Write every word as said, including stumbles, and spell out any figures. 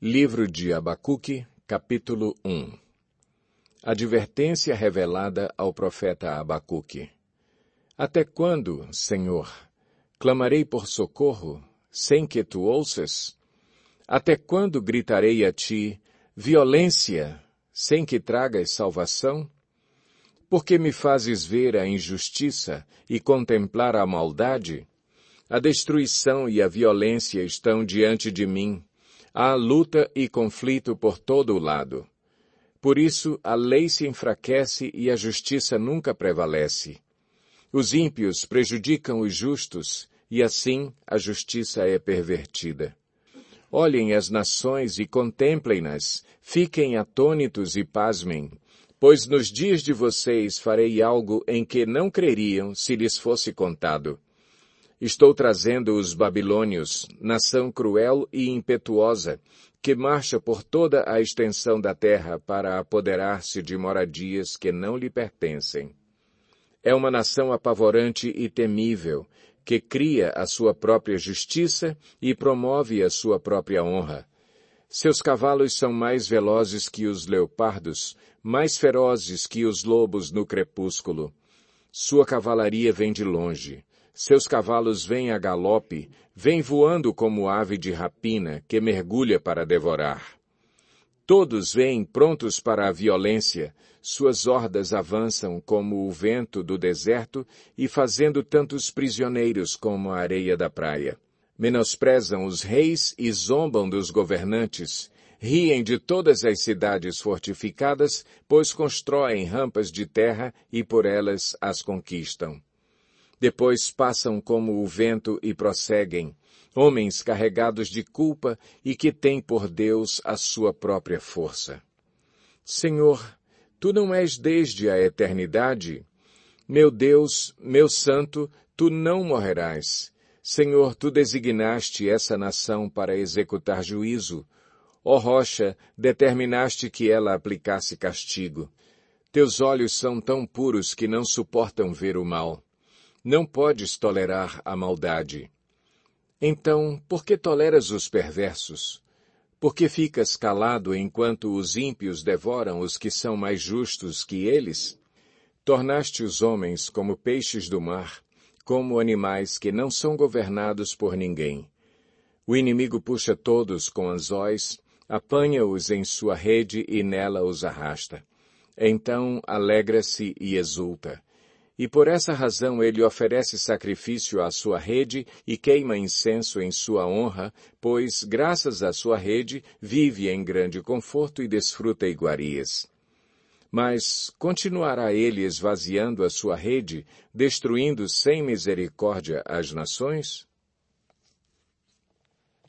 Livro de Abacuque, capítulo um. Advertência revelada ao profeta Abacuque. Até quando, Senhor, clamarei por socorro, sem que tu ouças? Até quando gritarei a ti, violência, sem que tragas salvação? Porque me fazes ver a injustiça e contemplar a maldade? A destruição e a violência estão diante de mim. Há luta e conflito por todo o lado. Por isso, a lei se enfraquece e a justiça nunca prevalece. Os ímpios prejudicam os justos, e assim a justiça é pervertida. Olhem as nações e contemplem-nas, fiquem atônitos e pasmem, pois nos dias de vocês farei algo em que não creriam se lhes fosse contado. Estou trazendo os babilônios, nação cruel e impetuosa, que marcha por toda a extensão da terra para apoderar-se de moradias que não lhe pertencem. É uma nação apavorante e temível, que cria a sua própria justiça e promove a sua própria honra. Seus cavalos são mais velozes que os leopardos, mais ferozes que os lobos no crepúsculo. Sua cavalaria vem de longe. Seus cavalos vêm a galope, vêm voando como ave de rapina que mergulha para devorar. Todos vêm prontos para a violência, suas hordas avançam como o vento do deserto e fazendo tantos prisioneiros como a areia da praia. Menosprezam os reis e zombam dos governantes, riem de todas as cidades fortificadas, pois constroem rampas de terra e por elas as conquistam. Depois passam como o vento e prosseguem, homens carregados de culpa e que têm por Deus a sua própria força. Senhor, tu não és desde a eternidade? Meu Deus, meu santo, tu não morrerás. Senhor, tu designaste essa nação para executar juízo. Ó rocha, determinaste que ela aplicasse castigo. Teus olhos são tão puros que não suportam ver o mal. Não podes tolerar a maldade. Então, por que toleras os perversos? Por que ficas calado enquanto os ímpios devoram os que são mais justos que eles? Tornaste os homens como peixes do mar, como animais que não são governados por ninguém. O inimigo puxa todos com anzóis, apanha-os em sua rede e nela os arrasta. Então alegra-se e exulta. E por essa razão ele oferece sacrifício à sua rede e queima incenso em sua honra, pois, graças à sua rede, vive em grande conforto e desfruta iguarias. Mas continuará ele esvaziando a sua rede, destruindo sem misericórdia as nações?